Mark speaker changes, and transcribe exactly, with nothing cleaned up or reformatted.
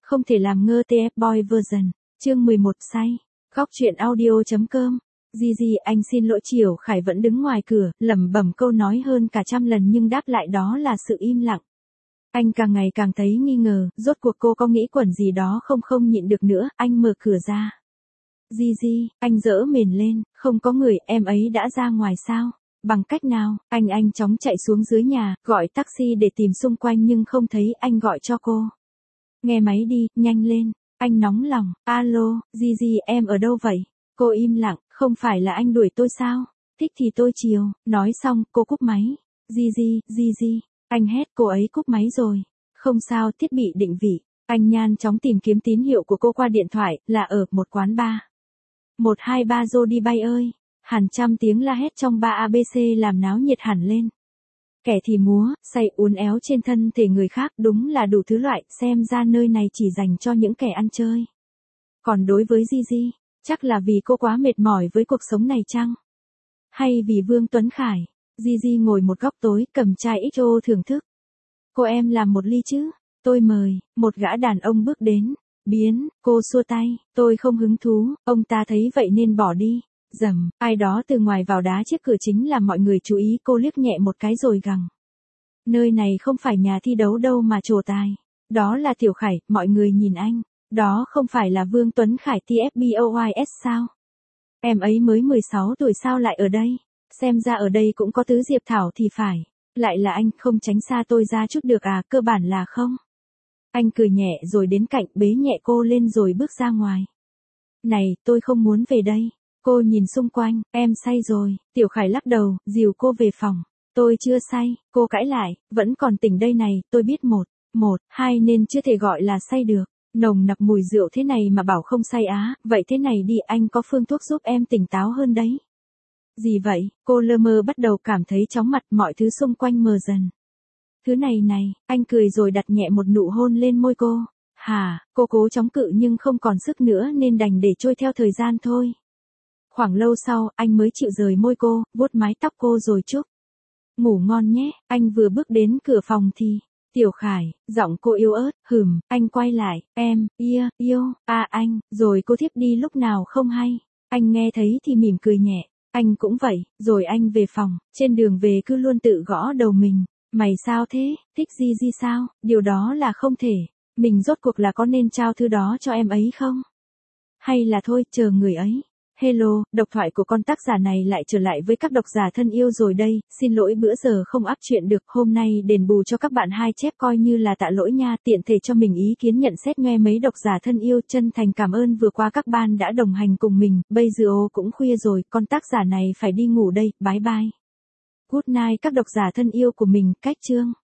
Speaker 1: Không thể làm ngơ tê ép Boy version. Chương mười một say. Góc truyện audio.com. Gigi, anh xin lỗi. Triều Khải vẫn đứng ngoài cửa, lẩm bẩm câu nói hơn cả trăm lần nhưng đáp lại đó là sự im lặng. Anh càng ngày càng thấy nghi ngờ, rốt cuộc cô có nghĩ quẩn gì đó không không nhịn được nữa, anh mở cửa ra. Gigi, anh dỡ mền lên, không có người, em ấy đã ra ngoài sao? Bằng cách nào? Anh anh chóng chạy xuống dưới nhà, gọi taxi để tìm xung quanh nhưng không thấy, anh gọi cho cô. Nghe máy đi, nhanh lên. Anh nóng lòng, alo, Gigi em ở đâu vậy? Cô im lặng, không phải là anh đuổi tôi sao? Thích thì tôi chiều, nói xong, cô cúp máy. Gigi, Gigi, anh hét, cô ấy cúp máy rồi. Không sao, thiết bị định vị. Anh nhanh chóng tìm kiếm tín hiệu của cô qua điện thoại, là ở một quán bar. một hai ba Jody bay ơi. Hàng trăm tiếng la hét trong ba a bê xê làm náo nhiệt hẳn lên. Kẻ thì múa, say uốn éo trên thân thể người khác, đúng là đủ thứ loại, xem ra nơi này chỉ dành cho những kẻ ăn chơi. Còn đối với Gigi, chắc là vì cô quá mệt mỏi với cuộc sống này chăng? Hay vì Vương Tuấn Khải? Gigi ngồi một góc tối, cầm chai ích ô thưởng thức. Cô em làm một ly chứ? Tôi mời. Một gã đàn ông bước đến. Biến, cô xua tay, tôi không hứng thú, ông ta thấy vậy nên bỏ đi. Dầm, ai đó từ ngoài vào đá chiếc cửa chính làm mọi người chú ý, cô liếc nhẹ một cái rồi gằn. Nơi này không phải nhà thi đấu đâu mà trổ tài. Đó là Tiểu Khải, mọi người nhìn anh. Đó không phải là Vương Tuấn Khải tê ép Boys sao? Em ấy mới mười sáu tuổi sao lại ở đây? Xem ra ở đây cũng có tứ Diệp Thảo thì phải. Lại là anh, không tránh xa tôi ra chút được à, cơ bản là không. Anh cười nhẹ rồi đến cạnh, bế nhẹ cô lên rồi bước ra ngoài. Này, tôi không muốn về đây. Cô nhìn xung quanh, em say rồi. Tiểu Khải lắc đầu, dìu cô về phòng. Tôi chưa say, cô cãi lại, vẫn còn tỉnh đây này, tôi biết một, một, hai nên chưa thể gọi là say được. Nồng nặc mùi rượu thế này mà bảo không say á, vậy thế này đi, anh có phương thuốc giúp em tỉnh táo hơn đấy. Gì vậy? Cô lơ mơ bắt đầu cảm thấy chóng mặt, mọi thứ xung quanh mờ dần. Thứ này này, anh cười rồi đặt nhẹ một nụ hôn lên môi cô. Hả, cô cố chống cự nhưng không còn sức nữa nên đành để trôi theo thời gian thôi. Khoảng lâu sau, anh mới chịu rời môi cô, vuốt mái tóc cô rồi chúc. Ngủ ngon nhé, anh vừa bước đến cửa phòng thì, Tiểu Khải, giọng cô yếu ớt, hừm, anh quay lại, em, ia, yêu, à anh, rồi cô thiếp đi lúc nào không hay. Anh nghe thấy thì mỉm cười nhẹ, anh cũng vậy, rồi anh về phòng, trên đường về cứ luôn tự gõ đầu mình. Mày sao thế, thích Gigi sao, điều đó là không thể. Mình rốt cuộc là có nên trao thứ đó cho em ấy không? Hay là thôi, chờ người ấy. Hello, độc thoại của con tác giả này lại trở lại với các độc giả thân yêu rồi đây, xin lỗi bữa giờ không áp chuyện được, hôm nay đền bù cho các bạn hai chép coi như là tạ lỗi nha, tiện thể cho mình ý kiến nhận xét nghe mấy độc giả thân yêu, chân thành cảm ơn vừa qua các bạn đã đồng hành cùng mình, bây giờ cũng khuya rồi, con tác giả này phải đi ngủ đây, bye bye. Good night các độc giả thân yêu của mình, cách chương.